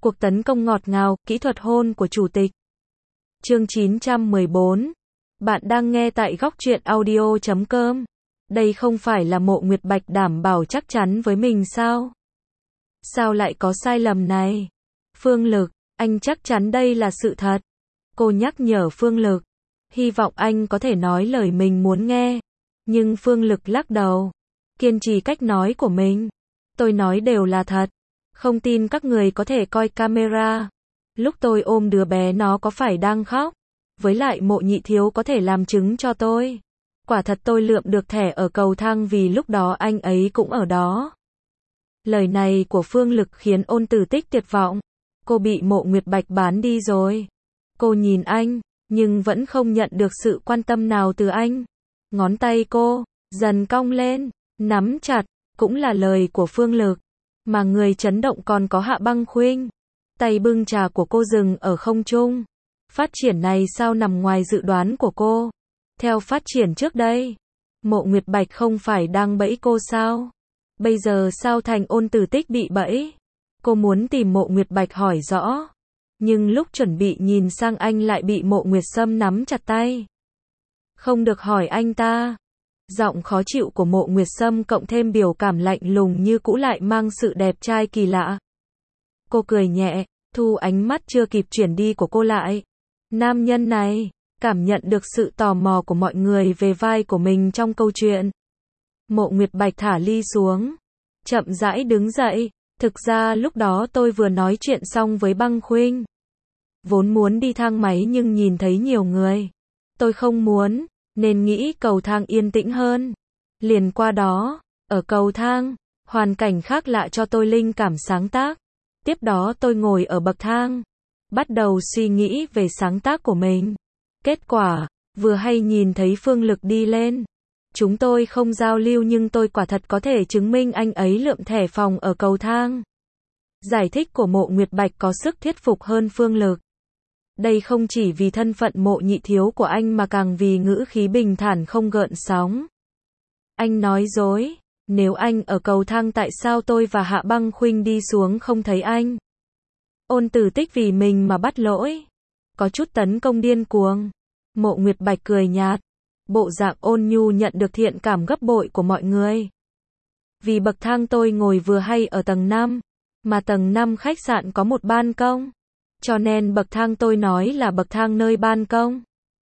Cuộc tấn công ngọt ngào, kỹ thuật hôn của chủ tịch. Chương 914. Bạn đang nghe tại góc truyện audio.com. Đây không phải là Mộ Nguyệt Bạch đảm bảo chắc chắn với mình sao? Sao lại có sai lầm này? Phương Lực, anh chắc chắn đây là sự thật. Cô nhắc nhở Phương Lực. Hy vọng anh có thể nói lời mình muốn nghe. Nhưng Phương Lực lắc đầu. Kiên trì cách nói của mình. Tôi nói đều là thật. Không tin các người có thể coi camera. Lúc tôi ôm đứa bé nó có phải đang khóc? Với lại Mộ nhị thiếu có thể làm chứng cho tôi. Quả thật tôi lượm được thẻ ở cầu thang vì lúc đó anh ấy cũng ở đó. Lời này của Phương Lực khiến Ôn Tử Tích tuyệt vọng. Cô bị Mộ Nguyệt Bạch bán đi rồi. Cô nhìn anh, nhưng vẫn không nhận được sự quan tâm nào từ anh. Ngón tay cô dần cong lên, nắm chặt, cũng là lời của Phương Lực. Mà người chấn động còn có Hạ Băng Khuynh. Tay bưng trà của cô dừng ở không trung. Phát triển này sao nằm ngoài dự đoán của cô? Theo phát triển trước đây, Mộ Nguyệt Bạch không phải đang bẫy cô sao? Bây giờ sao thành Ôn Tử Tích bị bẫy? Cô muốn tìm Mộ Nguyệt Bạch hỏi rõ. Nhưng lúc chuẩn bị nhìn sang anh lại bị Mộ Nguyệt Sâm nắm chặt tay. Không được hỏi anh ta. Giọng khó chịu của Mộ Nguyệt Sâm cộng thêm biểu cảm lạnh lùng như cũ lại mang sự đẹp trai kỳ lạ. Cô cười nhẹ, thu ánh mắt chưa kịp chuyển đi của cô lại. Nam nhân này, cảm nhận được sự tò mò của mọi người về vai của mình trong câu chuyện. Mộ Nguyệt Bạch thả ly xuống, chậm rãi đứng dậy. Thực ra lúc đó tôi vừa nói chuyện xong với Băng Khuynh. Vốn muốn đi thang máy nhưng nhìn thấy nhiều người. Tôi không muốn, nên nghĩ cầu thang yên tĩnh hơn. Liền qua đó, ở cầu thang, hoàn cảnh khác lạ cho tôi linh cảm sáng tác. Tiếp đó tôi ngồi ở bậc thang, bắt đầu suy nghĩ về sáng tác của mình. Kết quả, vừa hay nhìn thấy Phương Lực đi lên. Chúng tôi không giao lưu nhưng tôi quả thật có thể chứng minh anh ấy lượm thẻ phòng ở cầu thang. Giải thích của Mộ Nguyệt Bạch có sức thuyết phục hơn Phương Lực. Đây không chỉ vì thân phận Mộ nhị thiếu của anh mà càng vì ngữ khí bình thản không gợn sóng. Anh nói dối, nếu anh ở cầu thang tại sao tôi và Hạ Băng Khuynh đi xuống không thấy anh? Ôn Tử Tích vì mình mà bắt lỗi. Có chút tấn công điên cuồng. Mộ Nguyệt Bạch cười nhạt. Bộ dạng ôn nhu nhận được thiện cảm gấp bội của mọi người. Vì bậc thang tôi ngồi vừa hay ở tầng 5, mà tầng 5 khách sạn có một ban công. Cho nên bậc thang tôi nói là bậc thang nơi ban công.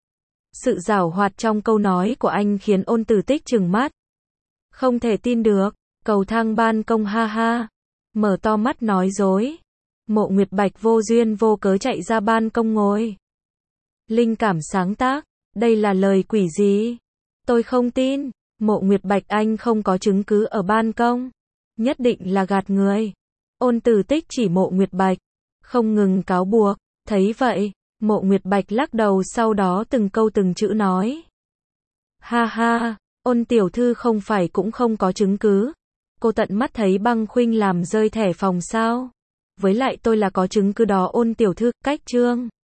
Sự giảo hoạt trong câu nói của anh khiến Ôn Tử Tích trừng mắt. Không thể tin được, cầu thang ban công ha ha. Mở to mắt nói dối. Mộ Nguyệt Bạch vô duyên vô cớ chạy ra ban công ngồi. Linh cảm sáng tác, đây là lời quỷ gì? Tôi không tin, Mộ Nguyệt Bạch anh không có chứng cứ ở ban công. Nhất định là gạt người. Ôn Tử Tích chỉ Mộ Nguyệt Bạch, không ngừng cáo buộc. Thấy vậy, Mộ Nguyệt Bạch lắc đầu sau đó từng câu từng chữ nói. Ha ha, Ôn tiểu thư không phải cũng không có chứng cứ. Cô tận mắt thấy Băng Khuynh làm rơi thẻ phòng sao? Với lại tôi là có chứng cứ đó Ôn tiểu thư, cách chương.